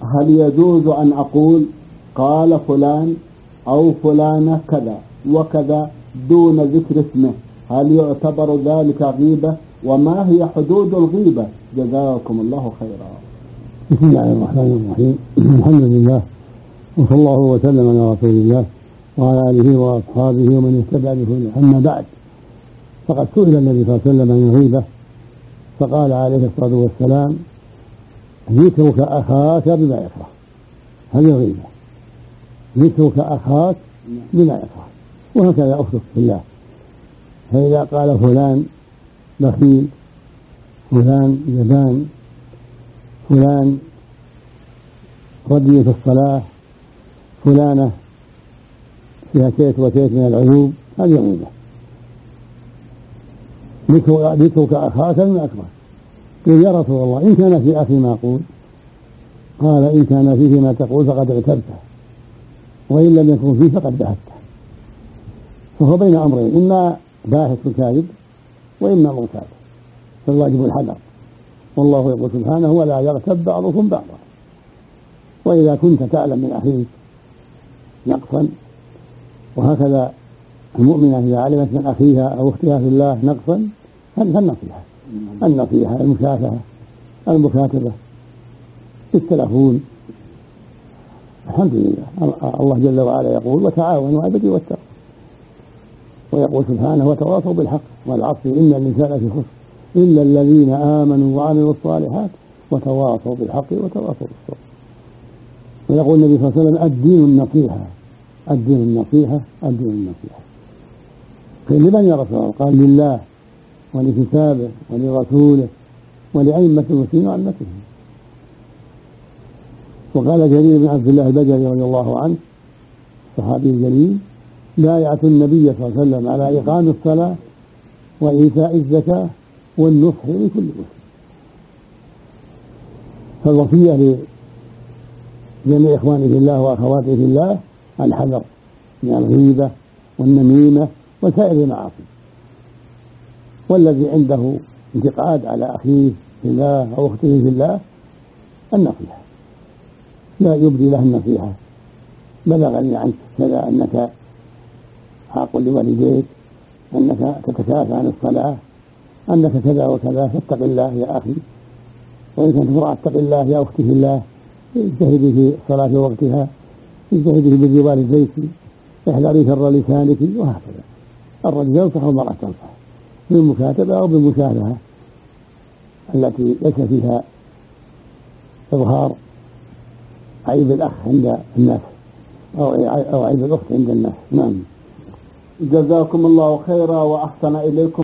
هل يجوز أن أقول قال فلان أو فلانة كذا وكذا دون ذكر اسمه؟ هل يعتبر ذلك غيبة؟ وما هي حدود الغيبة؟ جزاكم الله خيرا. بسم الله الرحمن الرحيم. الحمد لله وصلى الله وسلم على رسول الله وعلى آله وأصحابه ومن اهتدى بهداه. أما بعد، فقد سئل النبي صلى الله عليه وسلم عن الغيبة فقال عليه الصلاة والسلام: ذكرك أخاك بما يكره. هذه غيبة، ذكرك أخاك بما يكره. وهكذا أخذك في الله. فإذا قال فلان بخيل، فلان جبان، فلان ردي في الصلاة، فلانة فيها كيت وكيت من العيوب، هذه غيبة. ذكرك أخاك بما يكره. قيل: يا رسول الله، إن كان في أخي ما أقول؟ قال: إن كان فيه ما تقول فقد اغتبته، وإن لم يكن فيه فقد بهته. فهو بين أمرين: إما باهت الكاذب وإما مغتاب، فالواجب الحذر. والله يقول سبحانه: ولا يغتب بعضكم بعضا. وإذا كنت تعلم من أخيك نقصا، وهكذا المؤمنة إذا علمت من أخيها أو أختها في الله نقصا النصيحة، المشافهة، المكاتبة بالتلفون. الحمد لله. الله جل وعلا يقول: وتعاونوا على البر والتقوى. ويقول سبحانه: وتواصوا بالحق والعصر إن الإنسان في خسر إلا الذين آمنوا وعملوا الصالحات وتواصوا بالحق وتواصوا بالصبر. ويقول النبي صلى الله عليه وسلم: الدين النصيحة، الدين النصيحة، الدين النصيحة. قيل: لمن يا رسول الله؟ قال: لله ولكتابه ولرسوله ولأئمة المسلمين وعامتهم. وقال جرير بن عبد الله البجلي رضي الله عنه الصحابي الجليل: بايعة النبي صلى الله عليه وسلم على إقام الصلاة وإيتاء الزكاة والنصح لكل مسلم. فالوصية لجميع إخواني في الله وأخواتي في الله الحذر من الغيبة والنميمة وسائر المعاصي. والذي عنده انتقاد على أخيه في الله أو أخته في الله النصيحة، لا يبدي له النصيحة: بلغني عنك كذا، أنك عاق لوالديك، أنك تتكاسى عن الصلاة، أنك كذا وكذا، فاتق الله يا أخي. وإن كنت امرأة اتق الله يا أختي في الله، اجتهدي في الصلاة في وقتها، اجتهدي في بر والديك، احذري شر لسانك، وهكذا. الرجل ينصح والمرأة تنصح بالمكاتبة أو بالمشافهة التي ليس فيها إظهار عيب الأخ عند الناس أو عيب الأخت عند الناس. نعم. جزاكم الله خيرا وأحسن إليكم.